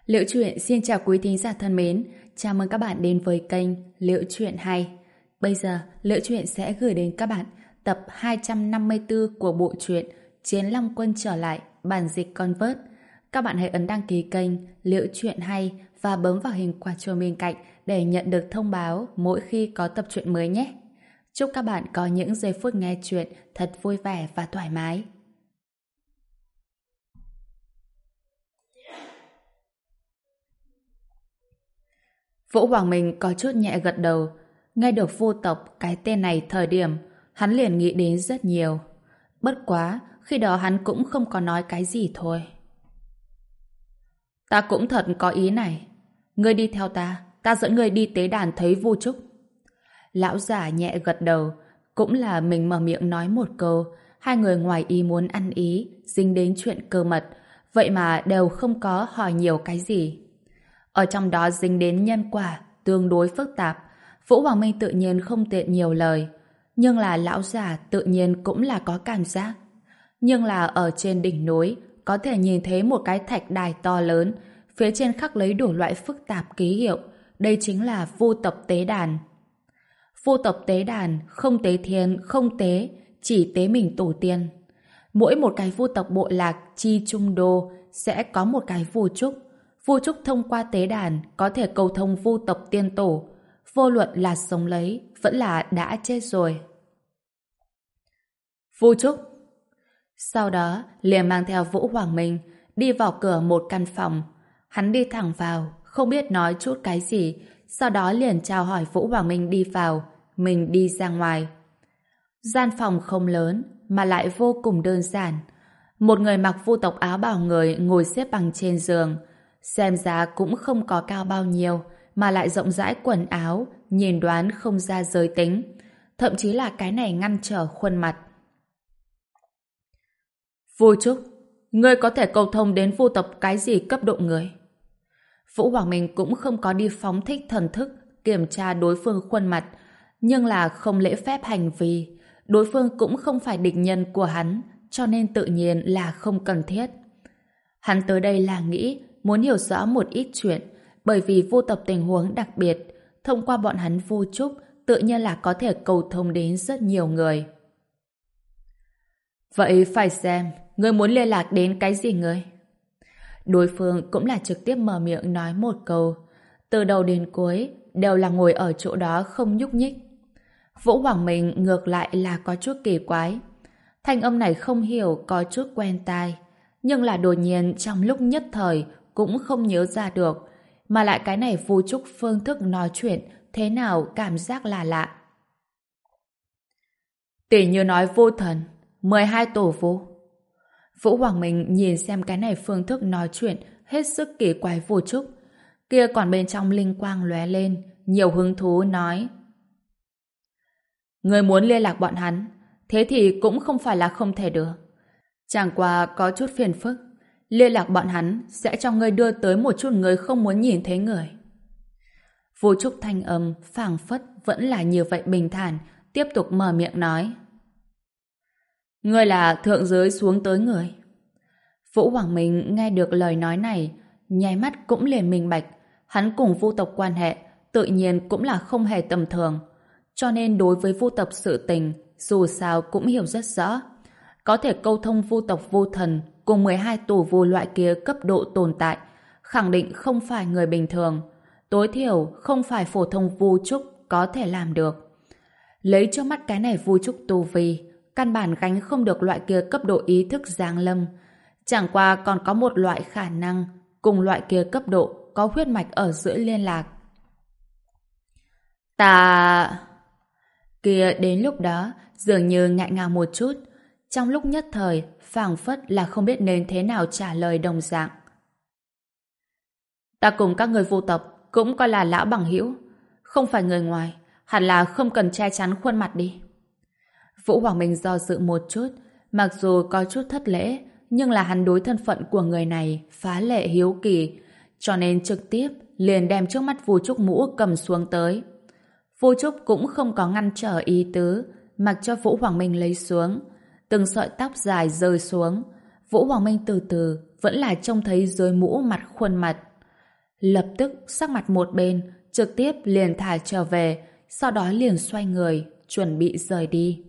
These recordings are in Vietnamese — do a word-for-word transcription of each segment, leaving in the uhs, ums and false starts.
Liễu Chuyện xin chào quý thính giả thân mến, chào mừng các bạn đến với kênh Liễu Chuyện hay. Bây giờ, Liễu Chuyện sẽ gửi đến các bạn tập hai trăm năm mươi tư của bộ truyện Chiến Long Quân trở lại, bản dịch Convert. Các bạn hãy ấn đăng ký kênh Liễu Chuyện hay và bấm vào hình quả chuông bên cạnh để nhận được thông báo mỗi khi có tập truyện mới nhé. Chúc các bạn có những giây phút nghe chuyện thật vui vẻ và thoải mái. Vũ Hoàng Minh có chút nhẹ gật đầu. Nghe được vô tộc cái tên này thời điểm, hắn liền nghĩ đến rất nhiều. Bất quá, khi đó hắn cũng không có nói cái gì thôi. Ta cũng thật có ý này. Ngươi đi theo ta, ta dẫn ngươi đi tế đàn thấy Vu Trúc. Lão giả nhẹ gật đầu, cũng là mình mở miệng nói một câu. Hai người ngoài ý muốn ăn ý, dính đến chuyện cơ mật, vậy mà đều không có hỏi nhiều cái gì. Ở trong đó dính đến nhân quả tương đối phức tạp, Vũ Hoàng Minh tự nhiên không tiện nhiều lời, nhưng là lão giả tự nhiên cũng là có cảm giác. Nhưng là ở trên đỉnh núi có thể nhìn thấy một cái thạch đài to lớn, phía trên khắc lấy đủ loại phức tạp ký hiệu, đây chính là Vu tộc tế đàn. Vu tộc tế đàn không tế thiên, không tế, chỉ tế mình tổ tiên. Mỗi một cái vu tộc bộ lạc chi trung đô sẽ có một cái Vu Trúc. Vu Trúc thông qua tế đàn có thể cầu thông vu tộc tiên tổ, vô luận là sống lấy vẫn là đã chết rồi. Vu Trúc. Sau đó liền mang theo Vũ Hoàng Minh đi vào cửa một căn phòng. Hắn đi thẳng vào, không biết nói chút cái gì, sau đó liền chào hỏi Vũ Hoàng Minh đi vào, mình đi ra ngoài. Gian phòng không lớn mà lại vô cùng đơn giản. Một người mặc vu tộc áo bào người ngồi xếp bằng trên giường, xem ra cũng không có cao bao nhiêu, mà lại rộng rãi quần áo, nhìn đoán không ra giới tính. Thậm chí là cái này ngăn trở khuôn mặt. Vu Trúc, ngươi có thể cầu thông đến vu tộc cái gì cấp độ người? Vũ Hoàng Minh cũng không có đi phóng thích thần thức, kiểm tra đối phương khuôn mặt, nhưng là không lễ phép hành vi. Đối phương cũng không phải địch nhân của hắn, cho nên tự nhiên là không cần thiết. Hắn tới đây là nghĩ muốn hiểu rõ một ít chuyện, bởi vì vu tộc tình huống đặc biệt, thông qua bọn hắn Vu Trúc tự nhiên là có thể cầu thông đến rất nhiều người. Vậy phải xem, ngươi muốn liên lạc đến cái gì ngươi? Đối phương cũng là trực tiếp mở miệng nói một câu, từ đầu đến cuối đều là ngồi ở chỗ đó không nhúc nhích. Vũ Hoàng Minh ngược lại là có chút kỳ quái. Thanh âm này không hiểu có chút quen tai, nhưng là đột nhiên trong lúc nhất thời cũng không nhớ ra được, mà lại cái này Vu Trúc phương thức nói chuyện thế nào cảm giác là lạ. Tỉ như nói vô thần, mười hai tổ vu. Vũ Hoàng Minh nhìn xem cái này phương thức nói chuyện hết sức kỳ quái Vu Trúc, kia còn bên trong linh quang lóe lên, nhiều hứng thú nói: người muốn liên lạc bọn hắn, thế thì cũng không phải là không thể được. Chẳng qua có chút phiền phức, liên lạc bọn hắn sẽ cho ngươi đưa tới một chút người không muốn nhìn thấy người. Vu Trúc thanh âm phảng phất vẫn là như vậy bình thản, tiếp tục mở miệng nói: ngươi là thượng giới xuống tới người. Vũ Hoàng Minh nghe được lời nói này, nháy mắt cũng liền minh bạch, hắn cùng vu tộc quan hệ tự nhiên cũng là không hề tầm thường, cho nên đối với vu tộc sự tình dù sao cũng hiểu rất rõ. Có thể câu thông vu tộc vô thần cùng mười hai tổ vu loại kia cấp độ tồn tại, khẳng định không phải người bình thường, tối thiểu không phải phổ thông Vu Trúc có thể làm được. Lấy cho mắt cái này Vu Trúc tu vi, căn bản gánh không được loại kia cấp độ ý thức giáng lâm, chẳng qua còn có một loại khả năng cùng loại kia cấp độ có huyết mạch ở giữa liên lạc. Ta... Kia đến lúc đó dường như ngại ngào một chút, trong lúc nhất thời phảng phất là không biết nên thế nào trả lời đồng dạng. Ta cùng các người vô tộc cũng coi là lão bằng hữu, không phải người ngoài, hẳn là không cần che chắn khuôn mặt đi. Vũ Hoàng Minh do dự một chút, mặc dù có chút thất lễ, nhưng là hắn đối thân phận của người này phá lệ hiếu kỳ, cho nên trực tiếp liền đem trước mắt Vu Trúc mũ cầm xuống tới. Vu Trúc cũng không có ngăn trở ý tứ, mặc cho Vũ Hoàng Minh lấy xuống. Từng sợi tóc dài rơi xuống, Vũ Hoàng Minh từ từ vẫn là trông thấy dưới mũ mặt khuôn mặt. Lập tức sắc mặt một bên, trực tiếp liền thả trở về, sau đó liền xoay người, chuẩn bị rời đi.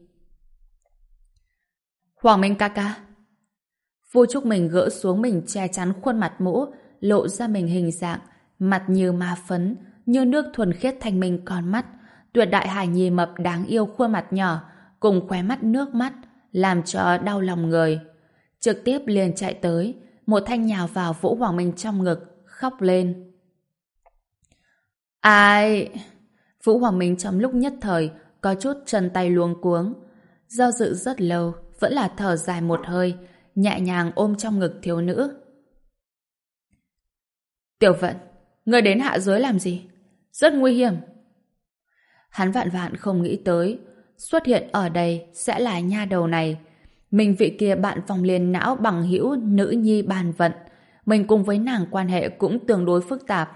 Hoàng Minh ca ca. Vu Trúc mình gỡ xuống mình che chắn khuôn mặt mũ, lộ ra mình hình dạng, mặt như ma phấn, như nước thuần khiết thanh minh con mắt, tuyệt đại hài nhi mập đáng yêu khuôn mặt nhỏ, cùng khóe mắt nước mắt, làm cho đau lòng người. Trực tiếp liền chạy tới, một thanh nhào vào Vũ Hoàng Minh trong ngực, khóc lên. Ai... Vũ Hoàng Minh trong lúc nhất thời có chút chân tay luống cuống, do dự rất lâu, vẫn là thở dài một hơi, nhẹ nhàng ôm trong ngực thiếu nữ. Tiểu Vận, ngươi đến hạ giới làm gì? Rất nguy hiểm. Hắn vạn vạn không nghĩ tới, xuất hiện ở đây sẽ là nha đầu này. Mình vị kia bạn phòng liền não bằng hữu nữ nhi Bàn Vận, mình cùng với nàng quan hệ cũng tương đối phức tạp.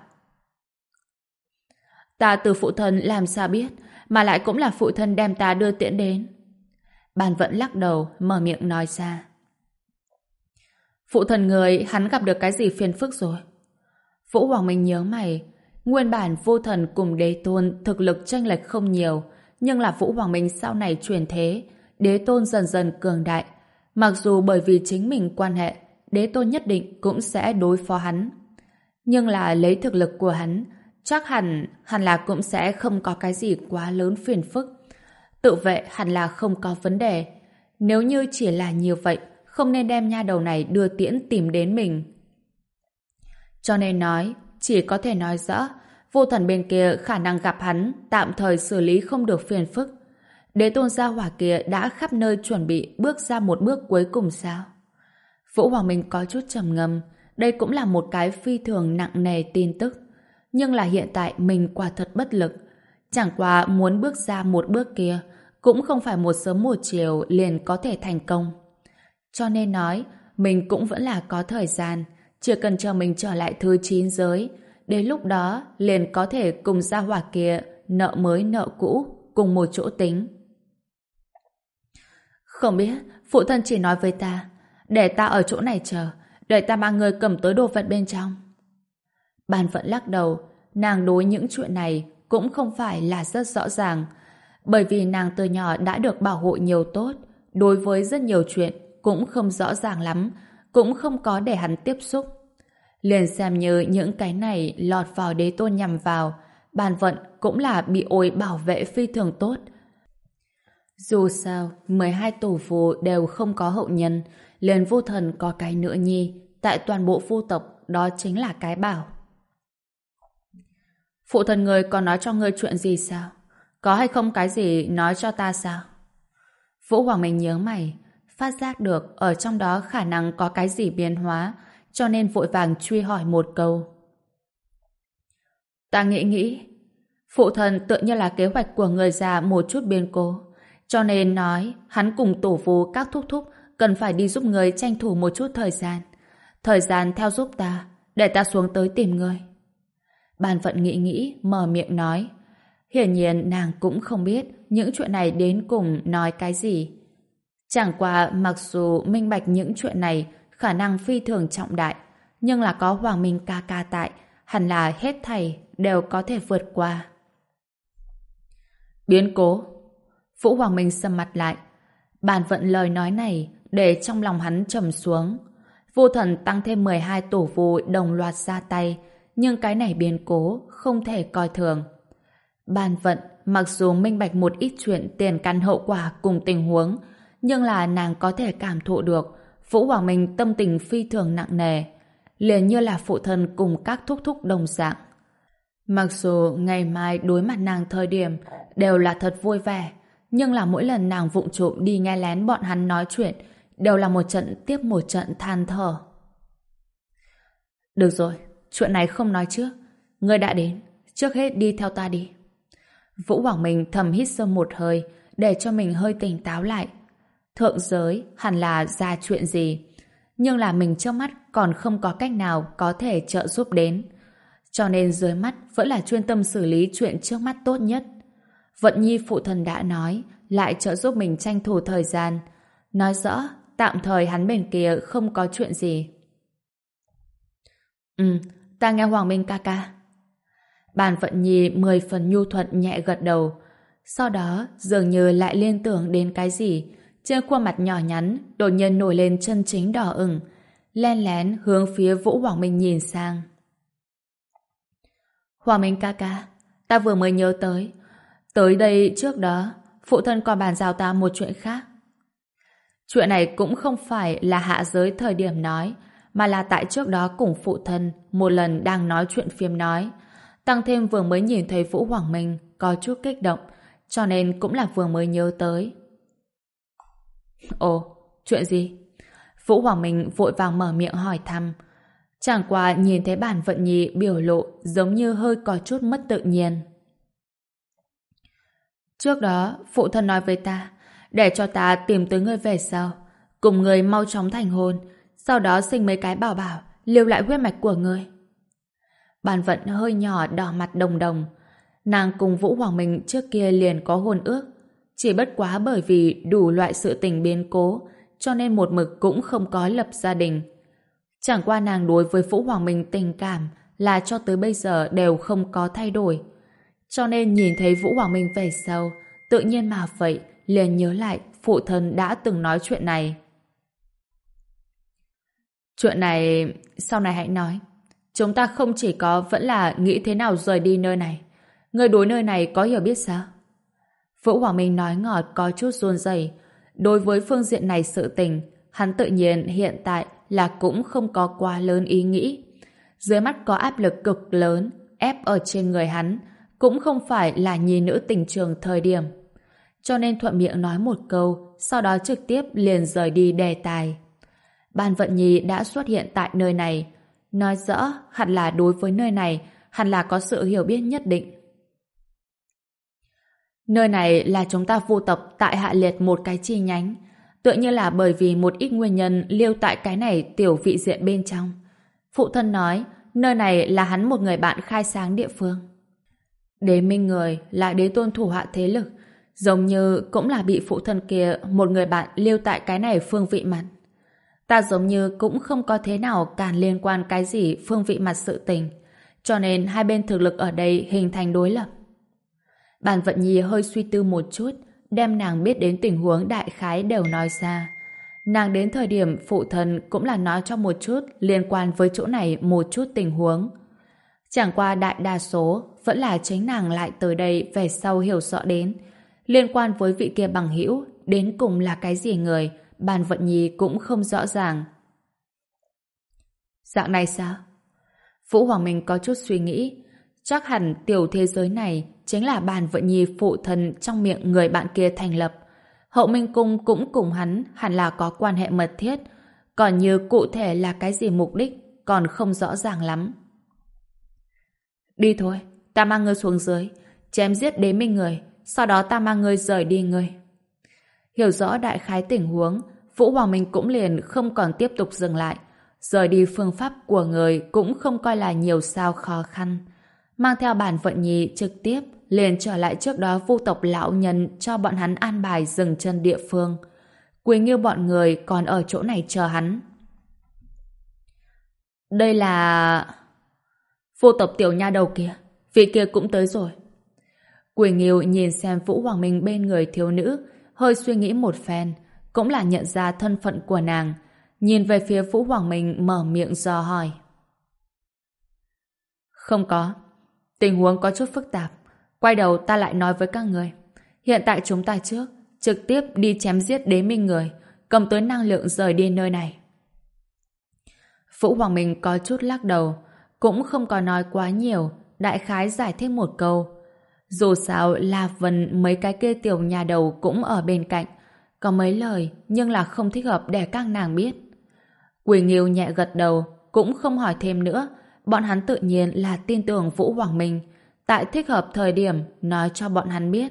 Ta từ phụ thân làm sao biết, mà lại cũng là phụ thân đem ta đưa tiễn đến. Bàn Vận lắc đầu, mở miệng nói ra. Phụ thân người, hắn gặp được cái gì phiền phức rồi? Vũ Hoàng Minh nhớ mày, nguyên bản Vô Thần cùng Đế Tôn thực lực chênh lệch không nhiều, nhưng là Vũ Hoàng Minh sau này chuyển thế, Đế Tôn dần dần cường đại. Mặc dù bởi vì chính mình quan hệ, Đế Tôn nhất định cũng sẽ đối phó hắn. Nhưng là lấy thực lực của hắn, chắc hẳn hẳn là cũng sẽ không có cái gì quá lớn phiền phức. Tự vệ hẳn là không có vấn đề. Nếu như chỉ là như vậy, không nên đem nha đầu này đưa tiễn tìm đến mình. Cho nên nói, chỉ có thể nói rõ, Vô Thần bên kia khả năng gặp hắn, tạm thời xử lý không được phiền phức. Đế Tôn gia hỏa kia đã khắp nơi chuẩn bị bước ra một bước cuối cùng sao? Vũ Hoàng Minh có chút trầm ngâm, đây cũng là một cái phi thường nặng nề tin tức. Nhưng là hiện tại mình quả thật bất lực. Chẳng qua muốn bước ra một bước kia, cũng không phải một sớm một chiều liền có thể thành công. Cho nên nói, mình cũng vẫn là có thời gian, chỉ cần chờ mình trở lại thứ chín giới, đến lúc đó liền có thể cùng gia hỏa kia nợ mới nợ cũ, cùng một chỗ tính. Không biết, phụ thân chỉ nói với ta, để ta ở chỗ này chờ, để ta mang người cầm tới đồ vật bên trong. Bàn Vận lắc đầu, nàng đối những chuyện này cũng không phải là rất rõ ràng, bởi vì nàng từ nhỏ đã được bảo hộ nhiều tốt, đối với rất nhiều chuyện cũng không rõ ràng lắm, cũng không có để hắn tiếp xúc. Liền xem như những cái này lọt vào Đế Tôn nhằm vào, Bàn Vận cũng là bị ôi bảo vệ phi thường tốt. Dù sao, mười hai tổ phù đều không có hậu nhân, liền Vô Thần có cái nữa nhi, tại toàn bộ phu tộc đó chính là cái bảo. Phụ thân người có nói cho ngươi chuyện gì sao? Có hay không cái gì nói cho ta sao? Vũ Hoàng Minh nhớ mày, phát giác được ở trong đó khả năng có cái gì biến hóa, cho nên vội vàng truy hỏi một câu. Ta nghĩ nghĩ, phụ thân tự như là kế hoạch của người già một chút biến cố, cho nên nói hắn cùng tổ phù các thúc thúc cần phải đi giúp người tranh thủ một chút thời gian. Thời gian theo giúp ta, để ta xuống tới tìm người. Bàn Vận nghĩ nghĩ, mở miệng nói. Hiển nhiên nàng cũng không biết những chuyện này đến cùng nói cái gì. Chẳng qua mặc dù minh bạch những chuyện này khả năng phi thường trọng đại, nhưng là có Hoàng Minh ca ca tại, hẳn là hết thảy đều có thể vượt qua. Biến cố. Vũ Hoàng Minh sầm mặt lại. Bàn Vận lời nói này để trong lòng hắn trầm xuống. Vô Thần tăng thêm mười hai tổ phù đồng loạt ra tay, nhưng cái này biến cố không thể coi thường. Bàn Vận mặc dù minh bạch một ít chuyện tiền căn hậu quả cùng tình huống, nhưng là nàng có thể cảm thụ được Vũ Hoàng Minh tâm tình phi thường nặng nề, liền như là phụ thân cùng các thúc thúc đồng dạng. Mặc dù ngày mai đối mặt nàng thời điểm đều là thật vui vẻ, nhưng là mỗi lần nàng vụng trộm đi nghe lén bọn hắn nói chuyện đều là một trận tiếp một trận than thở. Được rồi, chuyện này không nói trước. Ngươi đã đến, trước hết đi theo ta đi. Vũ Hoàng Minh thầm hít sâu một hơi để cho mình hơi tỉnh táo lại. Thượng giới hẳn là ra chuyện gì, nhưng là mình trước mắt còn không có cách nào có thể trợ giúp đến. Cho nên dưới mắt vẫn là chuyên tâm xử lý chuyện trước mắt tốt nhất. Vận Nhi phụ thần đã nói lại trợ giúp mình tranh thủ thời gian. Nói rõ tạm thời hắn bên kia không có chuyện gì. Ừ, ta nghe Hoàng Minh ca ca. Bàn Vận Nhi mười phần nhu thuận nhẹ gật đầu. Sau đó dường như lại liên tưởng đến cái gì. Trên khuôn mặt nhỏ nhắn đột nhiên nổi lên chân chính đỏ ửng, len lén hướng phía Vũ Hoàng Minh nhìn sang. Hoàng Minh ca ca, ta vừa mới nhớ tới. Tới đây trước đó, phụ thân còn bàn giao ta một chuyện khác. Chuyện này cũng không phải là hạ giới thời điểm nói, mà là tại trước đó cùng phụ thân một lần đang nói chuyện phiếm nói. Tăng thêm vừa mới nhìn thấy Vũ Hoàng Minh có chút kích động, cho nên cũng là vừa mới nhớ tới. Ồ, chuyện gì? Vũ Hoàng Minh vội vàng mở miệng hỏi thăm. Chẳng qua nhìn thấy Bàn Vận Nhi biểu lộ giống như hơi có chút mất tự nhiên. Trước đó, phụ thân nói với ta, để cho ta tìm tới người về sau, cùng người mau chóng thành hôn, sau đó sinh mấy cái bảo bảo, lưu lại huyết mạch của người. Bàn Vận hơi nhỏ đỏ mặt đồng đồng. Nàng cùng Vũ Hoàng Minh trước kia liền có hôn ước, chỉ bất quá bởi vì đủ loại sự tình biến cố, cho nên một mực cũng không có lập gia đình. Chẳng qua nàng đối với Vũ Hoàng Minh tình cảm là cho tới bây giờ đều không có thay đổi. Cho nên nhìn thấy Vũ Hoàng Minh về sau, tự nhiên mà vậy, liền nhớ lại phụ thân đã từng nói chuyện này. Chuyện này, sau này hãy nói. Chúng ta không chỉ có vẫn là nghĩ thế nào rời đi nơi này. Người đối nơi này có hiểu biết sao? Vũ Hoàng Minh nói ngọt có chút run rẩy. Đối với phương diện này sự tình, hắn tự nhiên hiện tại là cũng không có quá lớn ý nghĩ. Dưới mắt có áp lực cực lớn ép ở trên người hắn, cũng không phải là nhi nữ tình trường thời điểm. Cho nên thuận miệng nói một câu, sau đó trực tiếp liền rời đi đề tài. Bàn Vận Nhi đã xuất hiện tại nơi này, nói rõ hẳn là đối với nơi này hẳn là có sự hiểu biết nhất định. Nơi này là chúng ta vu tộc tại Hạ Liệt một cái chi nhánh, tựa như là bởi vì một ít nguyên nhân lưu tại cái này tiểu vị diện bên trong. Phụ thân nói nơi này là hắn một người bạn khai sáng địa phương. Đế Minh Người là đế tôn thủ hạ thế lực, giống như cũng là bị phụ thân kia một người bạn lưu tại cái này phương vị mặt. Ta giống như cũng không có thế nào càng liên quan cái gì phương vị mặt sự tình, cho nên hai bên thực lực ở đây hình thành đối lập. Bàn Vận Nhi hơi suy tư một chút, đem nàng biết đến tình huống đại khái đều nói ra. Nàng đến thời điểm phụ thân cũng là nói cho một chút liên quan với chỗ này một chút tình huống. Chẳng qua đại đa số vẫn là chính nàng lại tới đây về sau hiểu rõ đến. Liên quan với vị kia bằng hữu đến cùng là cái gì người, Bàn Vận Nhi cũng không rõ ràng. Dạng này sao? Vũ Hoàng Minh có chút suy nghĩ. Chắc hẳn tiểu thế giới này chính là Bàn Vận Nhi phụ thân trong miệng người bạn kia thành lập. Hậu Minh Cung cũng cùng hắn hẳn là có quan hệ mật thiết, còn như cụ thể là cái gì mục đích còn không rõ ràng lắm. Đi thôi, ta mang ngươi xuống dưới, chém giết Đế Minh Người, sau đó ta mang ngươi rời đi ngươi. Hiểu rõ đại khái tình huống, Vũ Hoàng Minh cũng liền không còn tiếp tục dừng lại. Rời đi phương pháp của người cũng không coi là nhiều sao khó khăn. Mang theo Bàn Vận Nhi trực tiếp liền trở lại trước đó vu tộc lão nhân cho bọn hắn an bài dừng chân địa phương. Quỳ Nghiêu bọn người còn ở chỗ này chờ hắn. Đây là... Vô tộc tiểu nha đầu kia, vị kia cũng tới rồi. Quỳ Nghiêu nhìn xem Vũ Hoàng Minh bên người thiếu nữ, hơi suy nghĩ một phen, cũng là nhận ra thân phận của nàng. Nhìn về phía Vũ Hoàng Minh mở miệng dò hỏi. Không có. Tình huống có chút phức tạp. Quay đầu ta lại nói với các người. Hiện tại chúng ta trước, trực tiếp đi chém giết Đế Minh Người, cầm tới năng lượng rời đi nơi này. Vũ Hoàng Minh có chút lắc đầu, cũng không có nói quá nhiều, đại khái giải thích một câu. Dù sao La Vân mấy cái kia tiểu nhà đầu cũng ở bên cạnh, có mấy lời nhưng là không thích hợp để các nàng biết. Quỳ Nghiêu nhẹ gật đầu, cũng không hỏi thêm nữa, bọn hắn tự nhiên là tin tưởng Vũ Hoàng Minh, tại thích hợp thời điểm nói cho bọn hắn biết.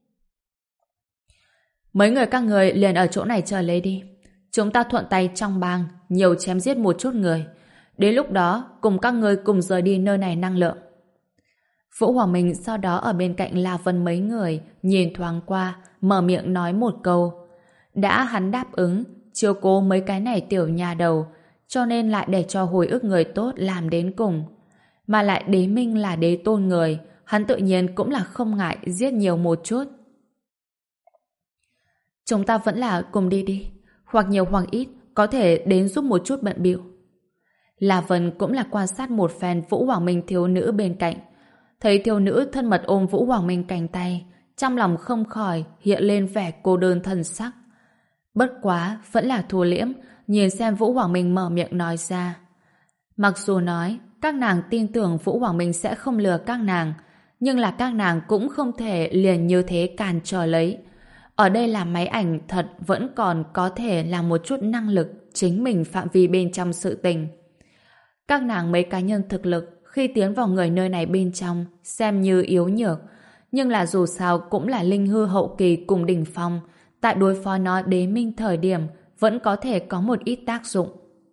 Mấy người các người liền ở chỗ này chờ lấy đi. Chúng ta thuận tay trong bang, nhiều chém giết một chút người. Đến lúc đó, cùng các người cùng rời đi nơi này năng lượng. Vũ Hoàng Minh sau đó ở bên cạnh La Vân mấy người, nhìn thoáng qua, mở miệng nói một câu. Đã hắn đáp ứng, chiếu cố mấy cái này tiểu nhà đầu, cho nên lại để cho hồi ức người tốt làm đến cùng. Mà lại đế minh là đế tôn người, hắn tự nhiên cũng là không ngại giết nhiều một chút. Chúng ta vẫn là cùng đi đi, hoặc nhiều hoặc ít có thể đến giúp một chút bận bịu. La Vân cũng là quan sát một phen Vũ Hoàng Minh thiếu nữ bên cạnh. Thấy thiếu nữ thân mật ôm Vũ Hoàng Minh cánh tay, trong lòng không khỏi hiện lên vẻ cô đơn thân sắc. Bất quá, vẫn là thu liễm, nhìn xem Vũ Hoàng Minh mở miệng nói ra. Mặc dù nói, các nàng tin tưởng Vũ Hoàng Minh sẽ không lừa các nàng, nhưng là các nàng cũng không thể liền như thế càn trở lấy. Ở đây là máy ảnh thật vẫn còn có thể là một chút năng lực chính mình phạm vi bên trong sự tình. Các nàng mấy cá nhân thực lực khi tiến vào người nơi này bên trong xem như yếu nhược, nhưng là dù sao cũng là linh hư hậu kỳ cùng đỉnh phong, tại đối phó nó đế minh thời điểm vẫn có thể có một ít tác dụng.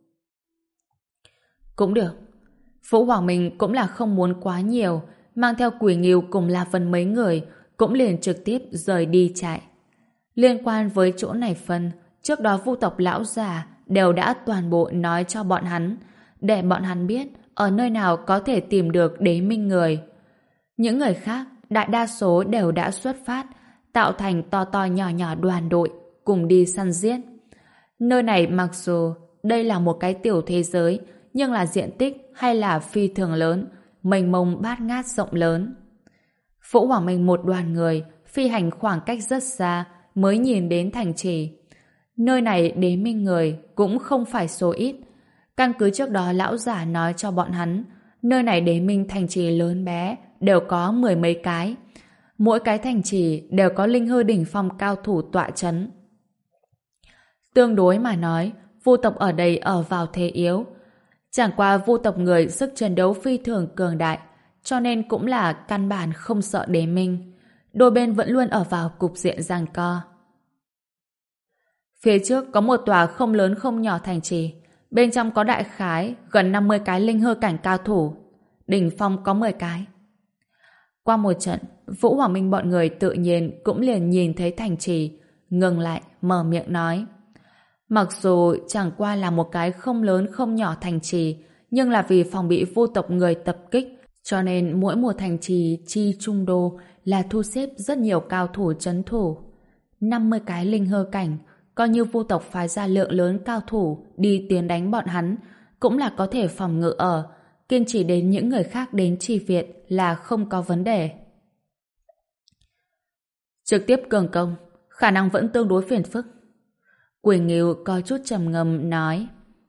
Cũng được. Vũ Hoàng Minh cũng là không muốn quá nhiều, mang theo Quỷ Ngưu cùng La Vân mấy người cũng liền trực tiếp rời đi chạy. Liên quan với chỗ này phân, trước đó Vu tộc lão già đều đã toàn bộ nói cho bọn hắn, để bọn hắn biết ở nơi nào có thể tìm được đế minh người. Những người khác, đại đa số đều đã xuất phát, tạo thành to to nhỏ nhỏ đoàn đội, cùng đi săn giết. Nơi này mặc dù đây là một cái tiểu thế giới, nhưng là diện tích hay là phi thường lớn, mênh mông bát ngát rộng lớn. Vũ Hoàng Minh một đoàn người phi hành khoảng cách rất xa mới nhìn đến thành trì. Nơi này đế minh người cũng không phải số ít. Căn cứ trước đó lão giả nói cho bọn hắn, nơi này đế minh thành trì lớn bé đều có mười mấy cái. Mỗi cái thành trì đều có linh hư đỉnh phong cao thủ tọa chấn. Tương đối mà nói, Vu tộc ở đây ở vào thế yếu. Chẳng qua Vu tộc người sức chiến đấu phi thường cường đại, cho nên cũng là căn bản không sợ đế minh. Đôi bên vẫn luôn ở vào cục diện giằng co. Phía trước có một tòa không lớn không nhỏ thành trì, bên trong có đại khái gần năm mươi cái linh hư cảnh cao thủ, đỉnh phong có mười cái. Qua một trận, Vũ Hoàng Minh bọn người tự nhiên cũng liền nhìn thấy thành trì, ngừng lại, mở miệng nói. Mặc dù chẳng qua là một cái không lớn không nhỏ thành trì, nhưng là vì phòng bị Vu tộc người tập kích, cho nên mỗi một thành trì chi trung đô là thu xếp rất nhiều cao thủ trấn thủ. năm mươi cái linh hư cảnh, coi như Vu tộc phái ra lượng lớn cao thủ đi tiến đánh bọn hắn, cũng là có thể phòng ngự ở, kiên trì đến những người khác đến chi viện là không có vấn đề. Trực tiếp cường công, khả năng vẫn tương đối phiền phức. Quỷ Ngưu có chút trầm ngâm nói.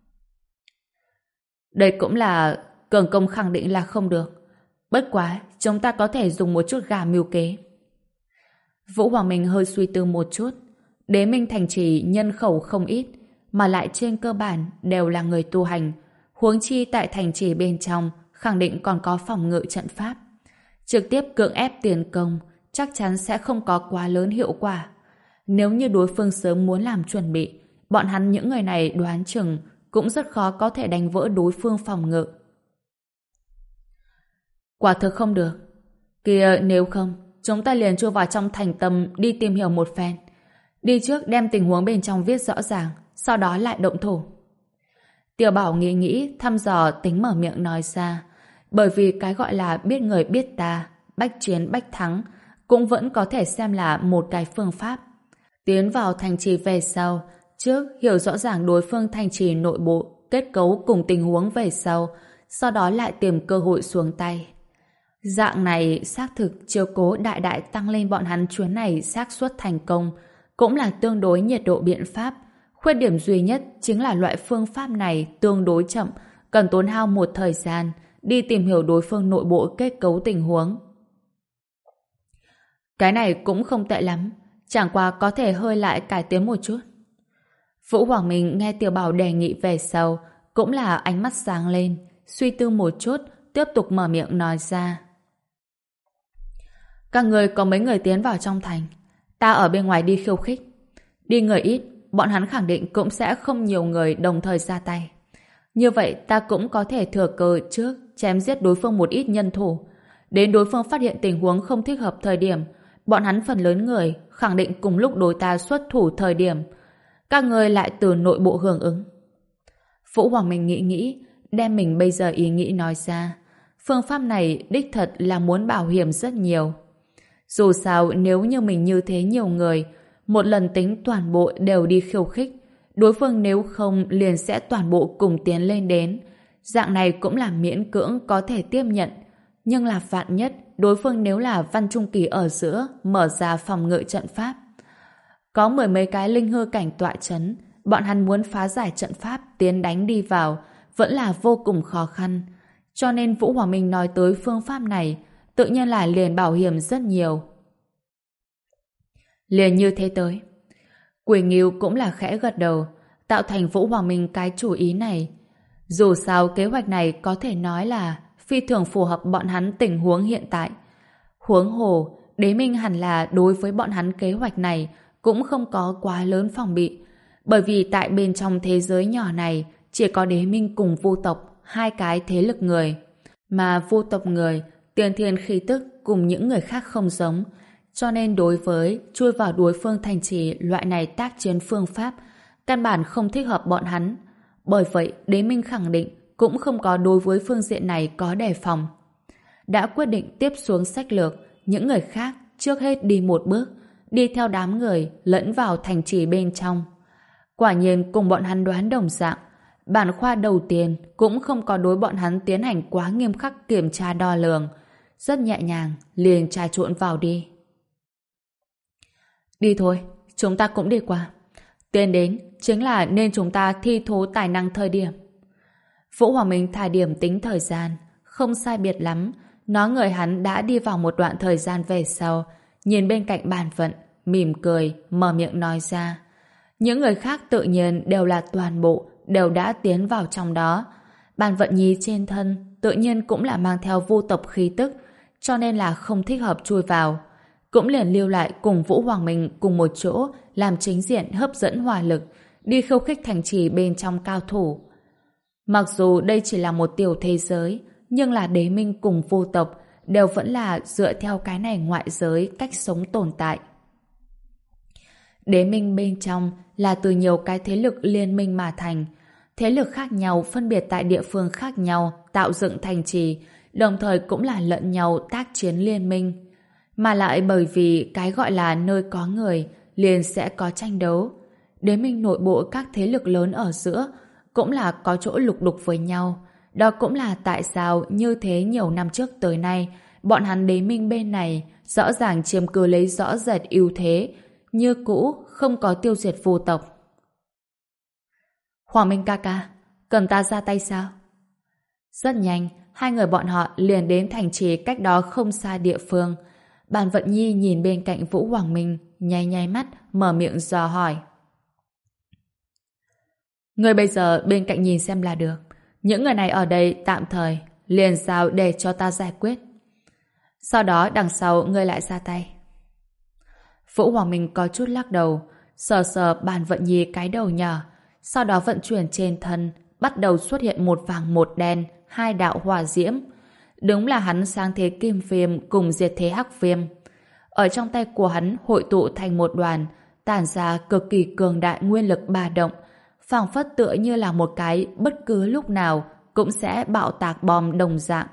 Đây cũng là cường công khẳng định là không được. Bất quá, chúng ta có thể dùng một chút gà mưu kế. Vũ Hoàng Minh hơi suy tư một chút. Đế minh thành trì nhân khẩu không ít, mà lại trên cơ bản đều là người tu hành. Huống chi tại thành trì bên trong khẳng định còn có phòng ngự trận pháp. Trực tiếp cưỡng ép tiền công chắc chắn sẽ không có quá lớn hiệu quả. Nếu như đối phương sớm muốn làm chuẩn bị, bọn hắn những người này đoán chừng cũng rất khó có thể đánh vỡ đối phương phòng ngự. Quả thực không được. Kìa, nếu không, chúng ta liền chui vào trong thành tâm đi tìm hiểu một phen. Đi trước đem tình huống bên trong viết rõ ràng, sau đó lại động thủ. Tiểu Bảo nghĩ nghĩ, thăm dò tính mở miệng nói ra. Bởi vì cái gọi là biết người biết ta, bách chiến bách thắng, cũng vẫn có thể xem là một cái phương pháp. Tiến vào thành trì về sau, trước hiểu rõ ràng đối phương thành trì nội bộ, kết cấu cùng tình huống về sau, sau đó lại tìm cơ hội xuống tay. Dạng này xác thực chiếu cố đại đại tăng lên bọn hắn chuyến này xác suất thành công, cũng là tương đối nhiệt độ biện pháp. Khuyết điểm duy nhất chính là loại phương pháp này tương đối chậm, cần tốn hao một thời gian đi tìm hiểu đối phương nội bộ kết cấu tình huống. Cái này cũng không tệ lắm, chẳng qua có thể hơi lại cải tiến một chút. Vũ Hoàng Minh nghe Tiểu Bảo đề nghị về sau, cũng là ánh mắt sáng lên, suy tư một chút, tiếp tục mở miệng nói ra. Các người có mấy người tiến vào trong thành, ta ở bên ngoài đi khiêu khích. Đi người ít, bọn hắn khẳng định cũng sẽ không nhiều người đồng thời ra tay. Như vậy ta cũng có thể thừa cơ trước chém giết đối phương một ít nhân thủ. Đến đối phương phát hiện tình huống không thích hợp thời điểm, bọn hắn phần lớn người khẳng định cùng lúc đối ta xuất thủ thời điểm. Các người lại từ nội bộ hưởng ứng. Vũ Hoàng Minh nghĩ nghĩ, đem mình bây giờ ý nghĩ nói ra. Phương pháp này đích thật là muốn bảo hiểm rất nhiều. Dù sao nếu như mình như thế nhiều người, một lần tính toàn bộ đều đi khiêu khích, đối phương nếu không liền sẽ toàn bộ cùng tiến lên đến. Dạng này cũng là miễn cưỡng có thể tiếp nhận. Nhưng là vạn nhất, đối phương nếu là Văn Trung Kỳ ở giữa mở ra phòng ngự trận pháp. Có mười mấy cái linh hư cảnh tọa chấn, bọn hắn muốn phá giải trận pháp tiến đánh đi vào vẫn là vô cùng khó khăn. Cho nên Vũ Hoàng Minh nói tới phương pháp này tự nhiên là liền bảo hiểm rất nhiều. Liền như thế tới. Quỷ Nghiêu cũng là khẽ gật đầu, tạo thành Vũ Hoàng Minh cái chủ ý này. Dù sao kế hoạch này có thể nói là phi thường phù hợp bọn hắn tình huống hiện tại. Huống hồ, Đế Minh hẳn là đối với bọn hắn kế hoạch này cũng không có quá lớn phòng bị. Bởi vì tại bên trong thế giới nhỏ này chỉ có Đế Minh cùng Vu tộc hai cái thế lực người. Mà Vu tộc người, tiền thiên khí tức cùng những người khác không giống. Cho nên đối với chui vào đối phương thành trì loại này tác chiến phương pháp căn bản không thích hợp bọn hắn. Bởi vậy Đế Minh khẳng định cũng không có đối với phương diện này có đề phòng. Đã quyết định tiếp xuống sách lược, những người khác trước hết đi một bước, đi theo đám người lẫn vào thành trì bên trong. Quả nhiên cùng bọn hắn đoán đồng dạng, bản khoa đầu tiên cũng không có đối bọn hắn tiến hành quá nghiêm khắc kiểm tra đo lường, rất nhẹ nhàng liền trà trộn vào đi. Đi thôi, chúng ta cũng đi qua. Tiến đến chính là nên chúng ta thi thố tài năng thời điểm. Vũ Hoàng Minh thả điểm tính thời gian, không sai biệt lắm. Nói người hắn đã đi vào một đoạn thời gian về sau, nhìn bên cạnh bàn vận, mỉm cười, mở miệng nói ra. Những người khác tự nhiên đều là toàn bộ, đều đã tiến vào trong đó. Bàn vận nhi trên thân, tự nhiên cũng là mang theo vô tộc khí tức, cho nên là không thích hợp chui vào. Cũng liền lưu lại cùng Vũ Hoàng Minh cùng một chỗ, làm chính diện hấp dẫn hỏa lực, đi khiêu khích thành trì bên trong cao thủ. Mặc dù đây chỉ là một tiểu thế giới, nhưng là Đế Minh cùng vô tộc đều vẫn là dựa theo cái này ngoại giới cách sống tồn tại. Đế Minh bên trong là từ nhiều cái thế lực liên minh mà thành. Thế lực khác nhau phân biệt tại địa phương khác nhau tạo dựng thành trì, đồng thời cũng là lẫn nhau tác chiến liên minh. Mà lại bởi vì cái gọi là nơi có người liền sẽ có tranh đấu. Đế Minh nội bộ các thế lực lớn ở giữa cũng là có chỗ lục đục với nhau. Đó cũng là tại sao như thế nhiều năm trước tới nay bọn hắn Đế Minh bên này rõ ràng chiếm cứ lấy rõ rệt ưu thế, như cũ không có tiêu diệt vô tộc. Hoàng Minh ca ca, cần ta ra tay sao? Rất nhanh, hai người bọn họ liền đến thành trì cách đó không xa địa phương. Bàn Vận Nhi nhìn bên cạnh Vũ Hoàng Minh, nháy nháy mắt, mở miệng dò hỏi. Người bây giờ bên cạnh nhìn xem là được. Những người này ở đây tạm thời, liền giao để cho ta giải quyết. Sau đó đằng sau ngươi lại ra tay. Vũ Hoàng Minh có chút lắc đầu, sờ sờ Bàn Vận Nhi cái đầu nhỏ, sau đó vận chuyển trên thân, bắt đầu xuất hiện một vàng một đen, hai đạo hỏa diễm. Đúng là hắn sáng thế kim viêm cùng diệt thế hắc viêm. Ở trong tay của hắn hội tụ thành một đoàn, tản ra cực kỳ cường đại nguyên lực ba động, phảng phất tựa như là một cái bất cứ lúc nào cũng sẽ bạo tạc bom đồng dạng.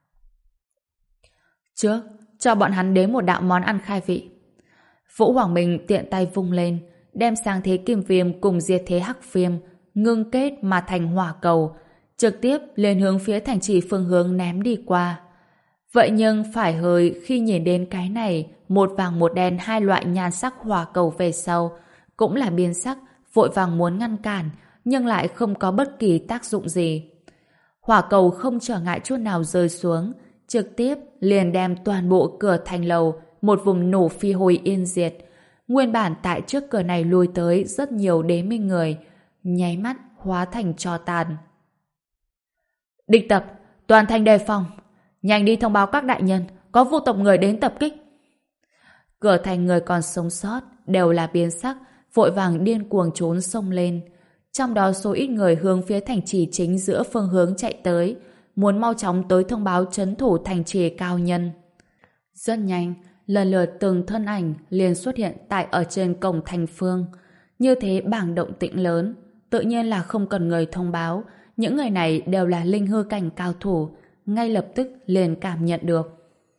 Trước, cho bọn hắn đến một đạo món ăn khai vị. Vũ Hoàng Minh tiện tay vung lên, đem sáng thế kim viêm cùng diệt thế hắc viêm ngưng kết mà thành hỏa cầu, trực tiếp lên hướng phía thành trì phương hướng ném đi qua. Vậy nhưng phải hơi khi nhìn đến cái này, một vàng một đen hai loại nhan sắc hỏa cầu về sau, cũng là biến sắc, vội vàng muốn ngăn cản, nhưng lại không có bất kỳ tác dụng gì. Hỏa cầu không trở ngại chút nào rơi xuống, trực tiếp liền đem toàn bộ cửa thành lầu, một vùng nổ phi hồi yên diệt. Nguyên bản tại trước cửa này lùi tới rất nhiều Đế Minh người, nháy mắt hóa thành tro tàn. Địch tập, toàn thành đề phòng, nhanh đi thông báo các đại nhân, có vô tộc người đến tập kích. Cửa thành người còn sống sót đều là biến sắc, vội vàng điên cuồng trốn xông lên. Trong đó số ít người hướng phía thành trì chính giữa phương hướng chạy tới, muốn mau chóng tới thông báo trấn thủ thành trì cao nhân. Rất nhanh, lần lượt từng thân ảnh liền xuất hiện tại ở trên cổng thành phương. Như thế bảng động tĩnh lớn, tự nhiên là không cần người thông báo. Những người này đều là linh hư cảnh cao thủ, ngay lập tức liền cảm nhận được.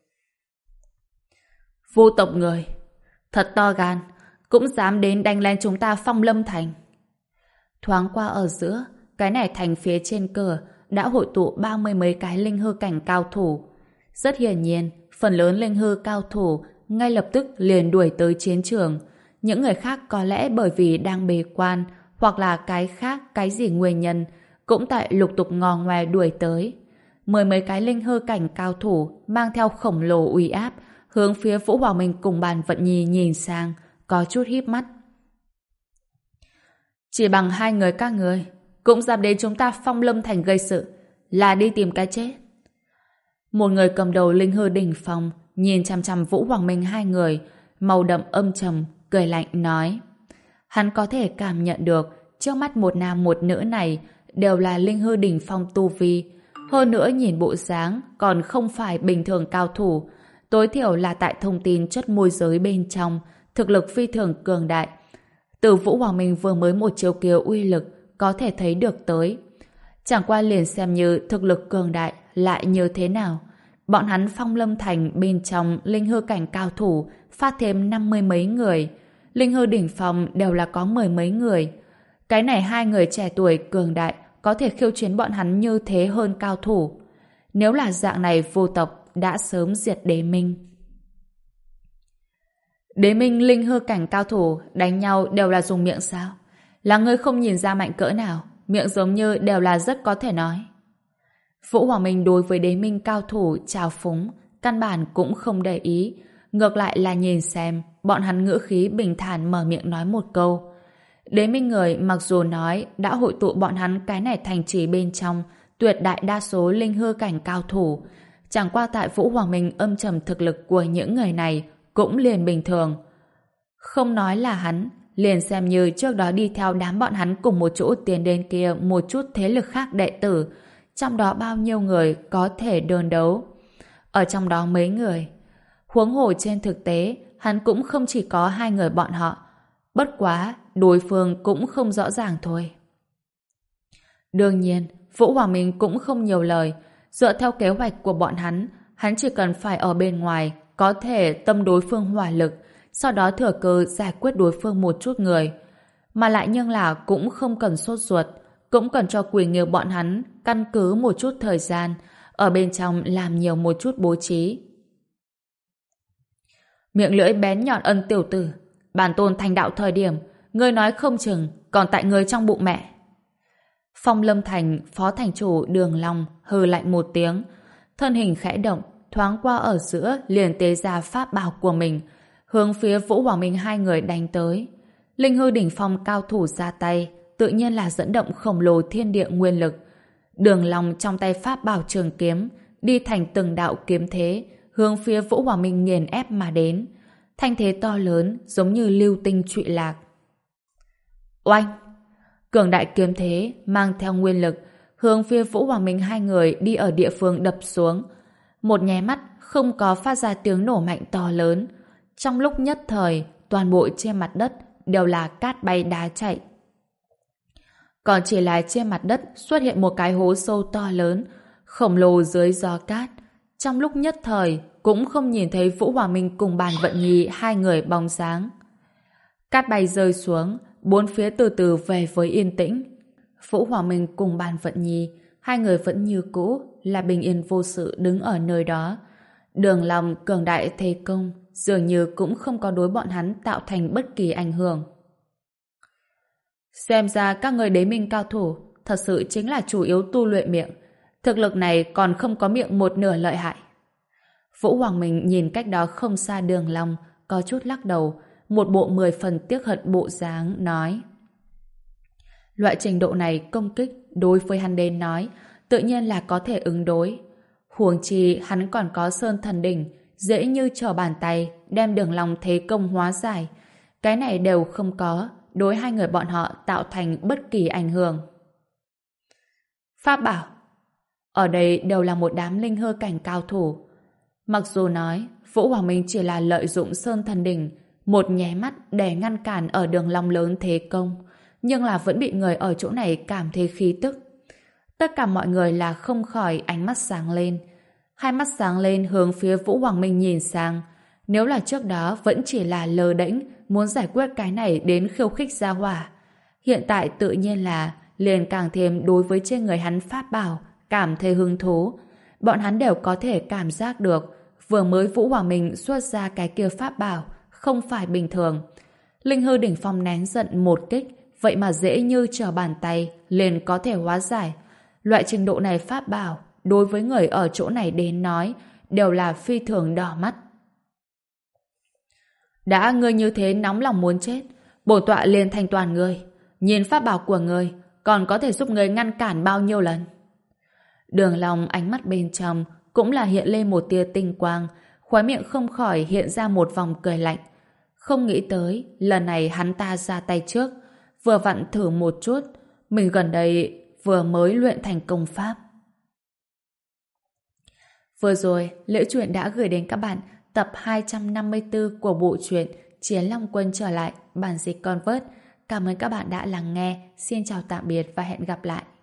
Vô tộc người, thật to gan, cũng dám đến đánh lên chúng ta Phong Lâm Thành. Thoáng qua ở giữa, cái này thành phía trên cửa đã hội tụ ba mươi mấy cái linh hư cảnh cao thủ. Rất hiển nhiên, phần lớn linh hư cao thủ ngay lập tức liền đuổi tới chiến trường. Những người khác có lẽ bởi vì đang bế quan hoặc là cái khác cái gì nguyên nhân cũng tại lục tục ngò ngoe đuổi tới. Mười mấy cái linh hư cảnh cao thủ mang theo khổng lồ uy áp hướng phía Vũ Hoàng Minh cùng Bàn Vận Nhi nhìn sang, có chút híp mắt. Chỉ bằng hai người các người cũng dám đến chúng ta Phong Lâm Thành gây sự, là đi tìm cái chết. Một người cầm đầu linh hư đỉnh phong nhìn chằm chằm Vũ Hoàng Minh hai người, màu đậm âm trầm, cười lạnh nói. Hắn có thể cảm nhận được trước mắt một nam một nữ này đều là linh hư đỉnh phong tu vi, hơn nữa nhìn bộ dáng còn không phải bình thường cao thủ, tối thiểu là tại thông tin chất môi giới bên trong, thực lực phi thường cường đại. Từ Vũ Hoàng Minh vừa mới một chiêu kia uy lực có thể thấy được tới. Chẳng qua liền xem như thực lực cường đại lại như thế nào. Bọn hắn Phong Lâm Thành bên trong linh hư cảnh cao thủ phát thêm năm mươi mấy người. Linh hư đỉnh phong đều là có mười mấy người. Cái này hai người trẻ tuổi cường đại có thể khiêu chiến bọn hắn như thế hơn cao thủ. Nếu là dạng này, vô tộc đã sớm diệt Đế Minh. Đế Minh linh hư cảnh cao thủ đánh nhau đều là dùng miệng sao? Là ngươi không nhìn ra mạnh cỡ nào, miệng giống như đều là rất có thể nói. Vũ Hoàng Minh đối với Đế Minh cao thủ trào phúng, căn bản cũng không để ý, ngược lại là nhìn xem bọn hắn ngữ khí bình thản mở miệng nói một câu. Đế Minh người mặc dù nói đã hội tụ bọn hắn cái này thành trì bên trong tuyệt đại đa số linh hư cảnh cao thủ, chẳng qua tại Vũ Hoàng Minh âm trầm thực lực của những người này cũng liền bình thường. Không nói là hắn, liền xem như trước đó đi theo đám bọn hắn cùng một chỗ tiến đến kia một chút thế lực khác đệ tử, trong đó bao nhiêu người có thể đơn đấu. Ở trong đó mấy người. Huống hồ trên thực tế, hắn cũng không chỉ có hai người bọn họ. Bất quá, đối phương cũng không rõ ràng thôi. Đương nhiên, Vũ Hoàng Minh cũng không nhiều lời. Dựa theo kế hoạch của bọn hắn, hắn chỉ cần phải ở bên ngoài có thể tâm đối phương hỏa lực, sau đó thừa cơ giải quyết đối phương một chút người. Mà lại nhưng là cũng không cần sốt ruột, cũng cần cho Quỷ Nghiêu bọn hắn căn cứ một chút thời gian, ở bên trong làm nhiều một chút bố trí. Miệng lưỡi bén nhọn ân tiểu tử, bản tôn thành đạo thời điểm, ngươi nói không chừng còn tại ngươi trong bụng mẹ. Phong Lâm Thành phó thành chủ Đường Long hừ lạnh một tiếng, thân hình khẽ động, thoáng qua ở giữa liền tế ra pháp bảo của mình, hướng phía Vũ Hoàng Minh hai người đánh tới. Linh hư đỉnh phong cao thủ ra tay, tự nhiên là dẫn động khổng lồ thiên địa nguyên lực. Đường Long trong tay pháp bảo trường kiếm, đi thành từng đạo kiếm thế, hướng phía Vũ Hoàng Minh nghiền ép mà đến. Thanh thế to lớn, giống như lưu tinh trụy lạc. Oanh! Cường đại kiếm thế, mang theo nguyên lực, hướng phía Vũ Hoàng Minh hai người đi ở địa phương đập xuống. Một nháy mắt, không có phát ra tiếng nổ mạnh to lớn. Trong lúc nhất thời, toàn bộ trên mặt đất đều là cát bay đá chạy. Còn chỉ là trên mặt đất xuất hiện một cái hố sâu to lớn, khổng lồ dưới gió cát. Trong lúc nhất thời, cũng không nhìn thấy Vũ Hoàng Minh cùng Bàn Vận Nhi hai người bóng dáng. Cát bay rơi xuống, bốn phía từ từ về với yên tĩnh. Vũ Hoàng Minh cùng Bàn Vận Nhi, hai người vẫn như cũ, là bình yên vô sự đứng ở nơi đó. Đường Long cường đại thế công, dường như cũng không có đối bọn hắn tạo thành bất kỳ ảnh hưởng. Xem ra các người Đế Minh cao thủ thật sự chính là chủ yếu tu luyện miệng. Thực lực này còn không có miệng một nửa lợi hại. Vũ Hoàng Minh nhìn cách đó không xa Đường Long, có chút lắc đầu, một bộ mười phần tiếc hận bộ dáng, nói. Loại trình độ này công kích đối với hắn đến nói, tự nhiên là có thể ứng đối. Huống chi hắn còn có Sơn Thần Đỉnh, dễ như trở bàn tay, đem Đường Long thế công hóa giải. Cái này đều không có, đối hai người bọn họ tạo thành bất kỳ ảnh hưởng. Pháp bảo. Ở đây đều là một đám linh hư cảnh cao thủ. Mặc dù nói, Vũ Hoàng Minh chỉ là lợi dụng Sơn Thần Đỉnh, một nháy mắt để ngăn cản ở Đường Long lớn thế công, nhưng là vẫn bị người ở chỗ này cảm thấy khí tức. Tất cả mọi người là không khỏi ánh mắt sáng lên. Hai mắt sáng lên hướng phía Vũ Hoàng Minh nhìn sang. Nếu là trước đó vẫn chỉ là lơ đễnh muốn giải quyết cái này đến khiêu khích gia hỏa. Hiện tại tự nhiên là liền càng thêm đối với trên người hắn pháp bảo cảm thấy hứng thú. Bọn hắn đều có thể cảm giác được vừa mới Vũ Hoàng Minh xuất ra cái kia pháp bảo không phải bình thường. Linh hư đỉnh phong nén giận một kích, vậy mà dễ như trở bàn tay liền có thể hóa giải. Loại trình độ này pháp bảo đối với người ở chỗ này đến nói đều là phi thường đỏ mắt. Đã ngươi như thế nóng lòng muốn chết, bổn tọa liền thanh toàn ngươi. Nhìn pháp bảo của ngươi còn có thể giúp ngươi ngăn cản bao nhiêu lần. Đường Long ánh mắt bên trong cũng là hiện lên một tia tinh quang, khóe miệng không khỏi hiện ra một vòng cười lạnh. Không nghĩ tới lần này hắn ta ra tay trước, vừa vặn thử một chút, mình gần đây vừa mới luyện thành công pháp. Vừa rồi, Liễu Chuyện đã gửi đến các bạn tập hai trăm năm mươi tư của bộ truyện Chiến Long Quân trở lại, bản dịch Convert. Cảm ơn các bạn đã lắng nghe. Xin chào tạm biệt và hẹn gặp lại.